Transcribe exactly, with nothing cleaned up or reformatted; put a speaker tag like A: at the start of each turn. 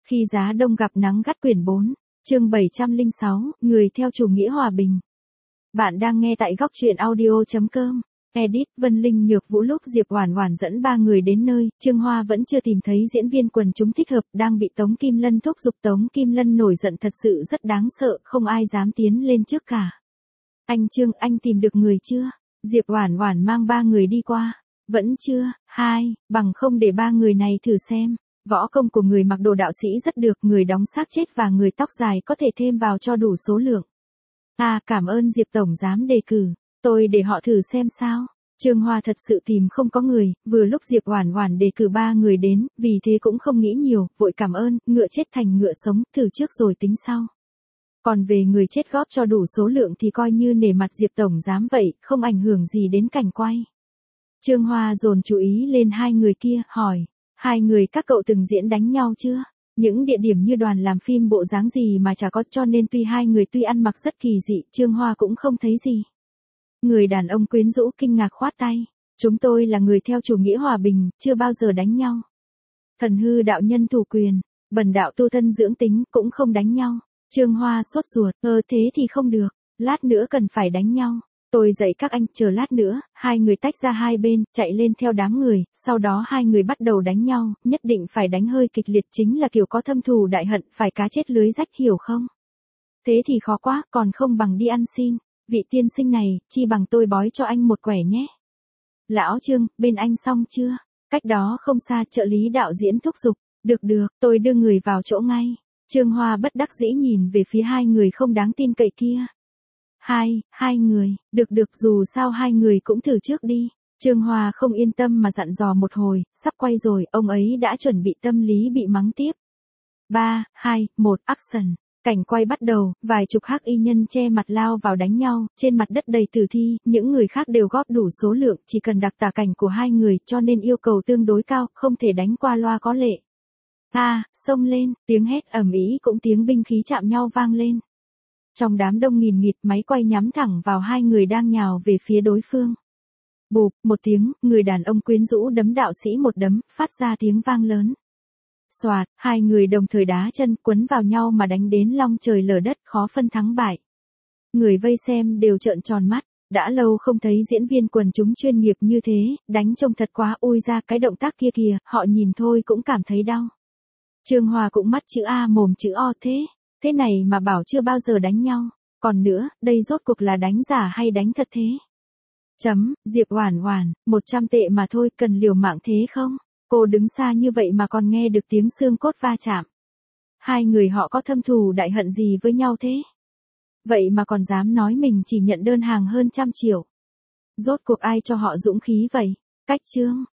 A: Khi giá đông gặp nắng gắt quyển bốn, chương bảy trăm lẻ sáu, người theo chủ nghĩa hòa bình. Bạn đang nghe tại góc truyện audio chấm com. Edit Vân Linh Nhược Vũ. Lúc Diệp Oản Oản dẫn ba người đến nơi, Trương Hoa vẫn chưa tìm thấy diễn viên quần chúng thích hợp, đang bị Tống Kim Lân thúc giục. Tống Kim Lân nổi giận thật sự rất đáng sợ, không ai dám tiến lên trước cả. Anh Trương, anh tìm được người chưa? Diệp Oản Oản mang ba người đi qua. Vẫn chưa, hai, bằng không để ba người này thử xem. Võ công của người mặc đồ đạo sĩ rất được, người đóng xác chết và người tóc dài có thể thêm vào cho đủ số lượng. À, cảm ơn Diệp Tổng giám đề cử, tôi để họ thử xem sao. Trương Hoa thật sự tìm không có người, vừa lúc Diệp Oản Oản đề cử ba người đến, vì thế cũng không nghĩ nhiều, vội cảm ơn, ngựa chết thành ngựa sống, thử trước rồi tính sau. Còn về người chết góp cho đủ số lượng thì coi như nể mặt Diệp Tổng giám vậy, không ảnh hưởng gì đến cảnh quay. Trương Hoa dồn chú ý lên hai người kia, hỏi, hai người các cậu từng diễn đánh nhau chưa? Những địa điểm như đoàn làm phim bộ dáng gì mà chả có, cho nên tuy hai người tuy ăn mặc rất kỳ dị, Trương Hoa cũng không thấy gì. Người đàn ông quyến rũ kinh ngạc khoát tay, chúng tôi là người theo chủ nghĩa hòa bình, chưa bao giờ đánh nhau. Thần hư đạo nhân thủ quyền, bần đạo tu thân dưỡng tính, cũng không đánh nhau. Trương Hoa sốt ruột, ơ thế thì không được, lát nữa cần phải đánh nhau. Tôi dạy các anh, chờ lát nữa. Hai người tách ra hai bên, chạy lên theo đám người, sau đó hai người bắt đầu đánh nhau, nhất định phải đánh hơi kịch liệt, chính là kiểu có thâm thù đại hận, phải cá chết lưới rách, hiểu không? Thế thì khó quá, còn không bằng đi ăn xin. Vị tiên sinh này, chi bằng tôi bói cho anh một quẻ nhé. Lão Trương, bên anh xong chưa? Cách đó không xa, trợ lý đạo diễn thúc giục. Được được, tôi đưa người vào chỗ ngay. Trương Hoa bất đắc dĩ nhìn về phía hai người không đáng tin cậy kia. Hai, hai người, được được, dù sao hai người cũng thử trước đi. Trương Hoa không yên tâm mà dặn dò một hồi, sắp quay rồi, ông ấy đã chuẩn bị tâm lý bị mắng tiếp. Ba, hai, một, action. Cảnh quay bắt đầu, vài chục hắc y nhân che mặt lao vào đánh nhau, trên mặt đất đầy tử thi, những người khác đều góp đủ số lượng, chỉ cần đặc tả cảnh của hai người, cho nên yêu cầu tương đối cao, không thể đánh qua loa có lệ. A, à, xông lên, tiếng hét ầm ĩ cũng tiếng binh khí chạm nhau vang lên. Trong đám đông nghìn nghịt, máy quay nhắm thẳng vào hai người đang nhào về phía đối phương. Bụp, một tiếng, người đàn ông quyến rũ đấm đạo sĩ một đấm, phát ra tiếng vang lớn. Xoạt, hai người đồng thời đá chân, quấn vào nhau mà đánh đến long trời lở đất, khó phân thắng bại. Người vây xem đều trợn tròn mắt, đã lâu không thấy diễn viên quần chúng chuyên nghiệp như thế, đánh trông thật quá, ôi ra cái động tác kia kìa, họ nhìn thôi cũng cảm thấy đau. Trương Hoa cũng mắt chữ A mồm chữ O thế. Thế này mà bảo chưa bao giờ đánh nhau. Còn nữa, đây rốt cuộc là đánh giả hay đánh thật thế? Chấm, Diệp Oản Oản, một trăm tệ mà thôi, cần liều mạng thế không? Cô đứng xa như vậy mà còn nghe được tiếng xương cốt va chạm. Hai người họ có thâm thù đại hận gì với nhau thế? Vậy mà còn dám nói mình chỉ nhận đơn hàng hơn trăm triệu. Rốt cuộc ai cho họ dũng khí vậy? Cách chương,